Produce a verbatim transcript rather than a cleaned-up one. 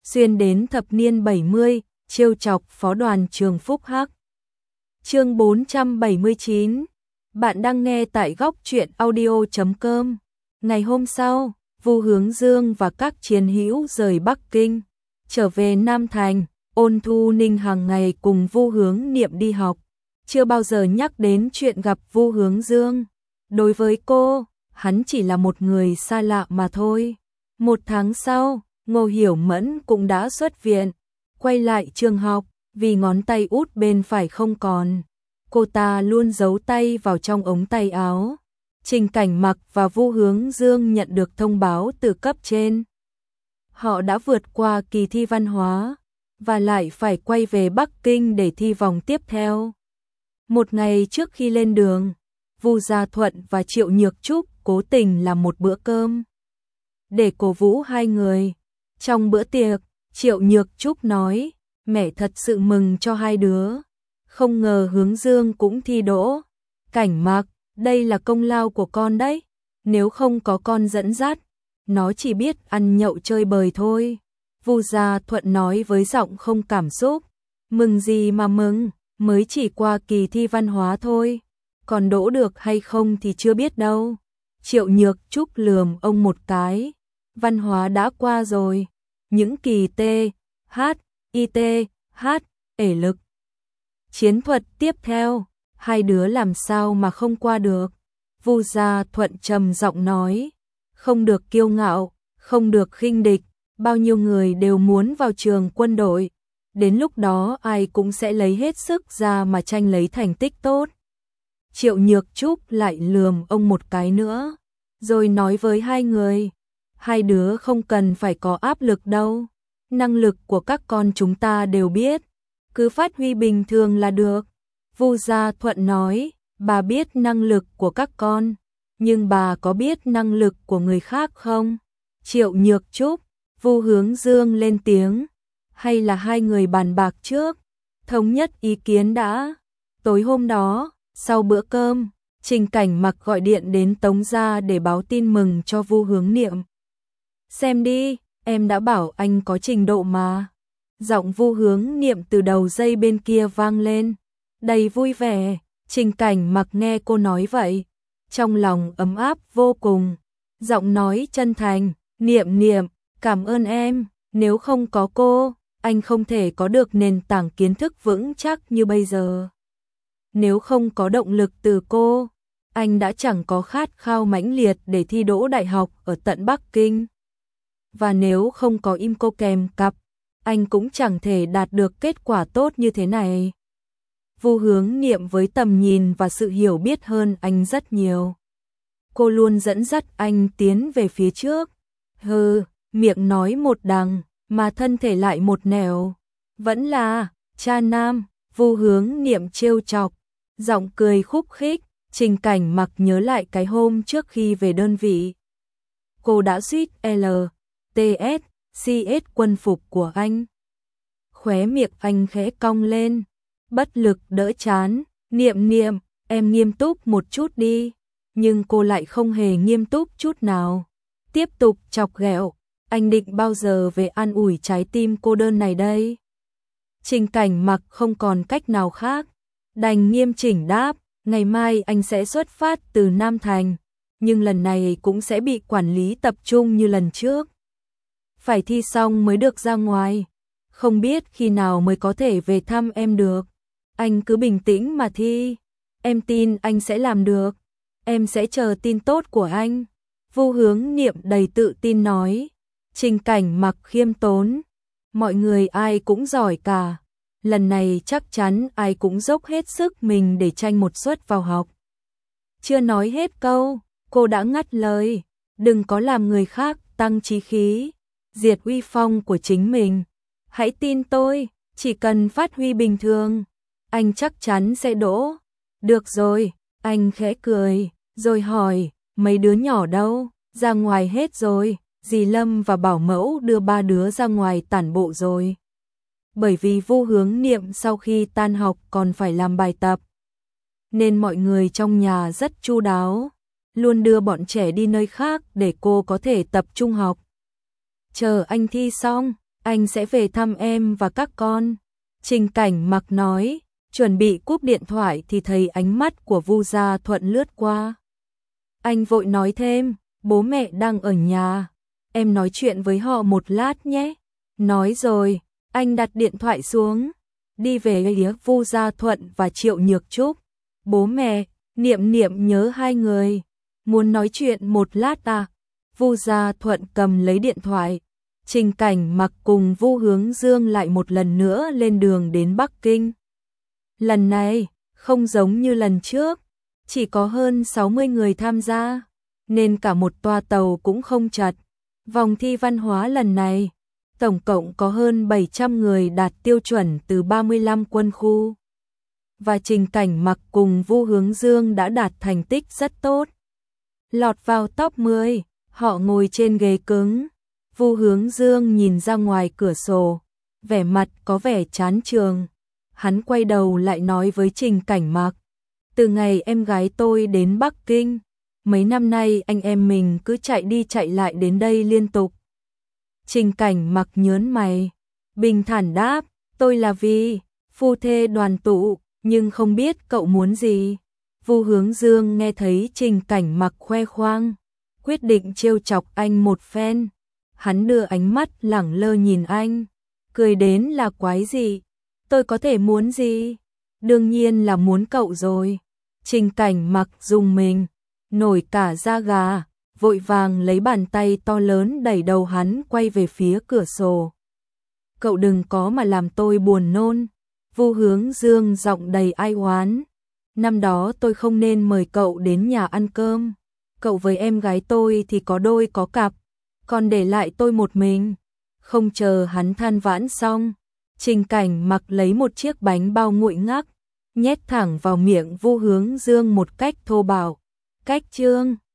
xuyên đến thập niên bảy mươi, trêu chọc phó đoàn trường Phúc Hắc. Chương bốn trăm bảy mươi chín. Bạn đang nghe tại góc truyện audio chấm com. Ngày hôm sau, Vu Hướng Dương và các chiến hữu rời Bắc Kinh, trở về Nam Thành. Ôn Thu Ninh hàng ngày cùng Vu Hướng Niệm đi học, chưa bao giờ nhắc đến chuyện gặp Vu Hướng Dương. Đối với cô, hắn chỉ là một người xa lạ mà thôi. Một tháng sau, Ngô Hiểu Mẫn cũng đã xuất viện, quay lại trường học, vì ngón tay út bên phải không còn. Cô ta luôn giấu tay vào trong ống tay áo. Trình Cảnh Mặc và Vu Hướng Dương nhận được thông báo từ cấp trên. Họ đã vượt qua kỳ thi văn hóa, và lại phải quay về Bắc Kinh để thi vòng tiếp theo. Một ngày trước khi lên đường, Vu Gia Thuận và Triệu Nhược Trúc cố tình làm một bữa cơm để cổ vũ hai người. Trong bữa tiệc, Triệu Nhược Trúc nói, mẹ thật sự mừng cho hai đứa. Không ngờ Hướng Dương cũng thi đỗ. Cảnh Mặc, đây là công lao của con đấy. Nếu không có con dẫn dắt, nó chỉ biết ăn nhậu chơi bời thôi. Vu Gia Thuận nói với giọng không cảm xúc. Mừng gì mà mừng, mới chỉ qua kỳ thi văn hóa thôi. Còn đỗ được hay không thì chưa biết đâu. Triệu Nhược Trúc lườm ông một cái. Văn hóa đã qua rồi. Những kỳ T, H, I T, H, ể lực, chiến thuật tiếp theo, hai đứa làm sao mà không qua được. Vu Gia Thuận trầm giọng nói, không được kiêu ngạo, không được khinh địch, bao nhiêu người đều muốn vào trường quân đội, đến lúc đó ai cũng sẽ lấy hết sức ra mà tranh lấy thành tích tốt. Triệu Nhược Trúc lại lườm ông một cái nữa, rồi nói với hai người, hai đứa không cần phải có áp lực đâu, năng lực của các con chúng ta đều biết, cứ phát huy bình thường là được. Vu Gia Thuận nói, bà biết năng lực của các con, nhưng bà có biết năng lực của người khác không? Triệu Nhược Trúc, Vu Hướng Dương lên tiếng, hay là hai người bàn bạc trước, thống nhất ý kiến đã. Tối hôm đó, sau bữa cơm, Trình Cảnh Mặc gọi điện đến Tống gia để báo tin mừng cho Vu Hướng Niệm. Xem đi, em đã bảo anh có trình độ mà. Giọng Vu Hướng Niệm từ đầu dây bên kia vang lên, đầy vui vẻ. Trình Cảnh Mặc nghe cô nói vậy, trong lòng ấm áp vô cùng. Giọng nói chân thành, Niệm Niệm, cảm ơn em, nếu không có cô, anh không thể có được nền tảng kiến thức vững chắc như bây giờ. Nếu không có động lực từ cô, anh đã chẳng có khát khao mãnh liệt để thi đỗ đại học ở tận Bắc Kinh. Và nếu không có im cô kèm cặp, anh cũng chẳng thể đạt được kết quả tốt như thế này. Vu Hướng Niệm với tầm nhìn và sự hiểu biết hơn anh rất nhiều. Cô luôn dẫn dắt anh tiến về phía trước. Hừ, miệng nói một đằng, mà thân thể lại một nẻo. Vẫn là, cha nam, Vu Hướng Niệm trêu chọc, giọng cười khúc khích. Trình Cảnh Mặc nhớ lại cái hôm trước khi về đơn vị. Cô đã suýt L, T S, C S quân phục của anh. Khóe miệng anh khẽ cong lên, bất lực đỡ chán. Niệm Niệm, em nghiêm túc một chút đi. Nhưng cô lại không hề nghiêm túc chút nào. Tiếp tục chọc ghẹo, anh định bao giờ về an ủi trái tim cô đơn này đây? Trình Cảnh Mặc không còn cách nào khác, đành nghiêm chỉnh đáp, ngày mai anh sẽ xuất phát từ Nam Thành, nhưng lần này cũng sẽ bị quản lý tập trung như lần trước. Phải thi xong mới được ra ngoài, không biết khi nào mới có thể về thăm em được. Anh cứ bình tĩnh mà thi, em tin anh sẽ làm được, em sẽ chờ tin tốt của anh. Vu Hướng Niệm đầy tự tin nói. Trình Cảnh Mặc khiêm tốn, mọi người ai cũng giỏi cả, lần này chắc chắn ai cũng dốc hết sức mình để tranh một suất vào học. Chưa nói hết câu, cô đã ngắt lời, đừng có làm người khác tăng chí khí, diệt uy phong của chính mình. Hãy tin tôi, chỉ cần phát huy bình thường, anh chắc chắn sẽ đỗ. Được rồi, anh khẽ cười, rồi hỏi, mấy đứa nhỏ đâu? Ra ngoài hết rồi, dì Lâm và bảo mẫu đưa ba đứa ra ngoài tản bộ rồi. Bởi vì Vu Hướng Niệm sau khi tan học còn phải làm bài tập, nên mọi người trong nhà rất chu đáo, luôn đưa bọn trẻ đi nơi khác để cô có thể tập trung học. Chờ anh thi xong, anh sẽ về thăm em và các con. Trình Cảnh Mặc nói, chuẩn bị cúp điện thoại thì thấy ánh mắt của Vu Gia Thuận lướt qua. Anh vội nói thêm, bố mẹ đang ở nhà, em nói chuyện với họ một lát nhé. Nói rồi, anh đặt điện thoại xuống, đi về phía Vu Gia Thuận và Triệu Nhược Trúc. Bố mẹ, Niệm Niệm nhớ hai người, muốn nói chuyện một lát à? Vu Gia Thuận cầm lấy điện thoại. Trình Cảnh Mặc cùng Vu Hướng Dương lại một lần nữa lên đường đến Bắc Kinh. Lần này, không giống như lần trước, chỉ có hơn sáu mươi người tham gia, nên cả một toa tàu cũng không chật. Vòng thi văn hóa lần này, tổng cộng có hơn bảy trăm người đạt tiêu chuẩn từ ba mươi lăm quân khu. Và Trình Cảnh Mặc cùng Vu Hướng Dương đã đạt thành tích rất tốt. Lọt vào top mười, họ ngồi trên ghế cứng. Vu Hướng Dương nhìn ra ngoài cửa sổ, vẻ mặt có vẻ chán chường. Hắn quay đầu lại nói với Trình Cảnh Mặc, từ ngày em gái tôi đến Bắc Kinh, mấy năm nay anh em mình cứ chạy đi chạy lại đến đây liên tục. Trình Cảnh Mặc nhớn mày, bình thản đáp, tôi là vì phu thê đoàn tụ, nhưng không biết cậu muốn gì. Vu Hướng Dương nghe thấy Trình Cảnh Mặc khoe khoang, quyết định trêu chọc anh một phen. Hắn đưa ánh mắt lẳng lơ nhìn anh, cười đến là quái gì. Tôi có thể muốn gì? Đương nhiên là muốn cậu rồi. Trình Cảnh Mặc rùng mình, nổi cả da gà, vội vàng lấy bàn tay to lớn đẩy đầu hắn quay về phía cửa sổ. Cậu đừng có mà làm tôi buồn nôn. Vu Hướng Dương giọng đầy ai oán. Năm đó tôi không nên mời cậu đến nhà ăn cơm. Cậu với em gái tôi thì có đôi có cặp, còn để lại tôi một mình. Không chờ hắn than vãn xong, Trình Cảnh Mặc lấy một chiếc bánh bao nguội ngắc, nhét thẳng vào miệng Vu Hướng Dương một cách thô bạo. Cách trương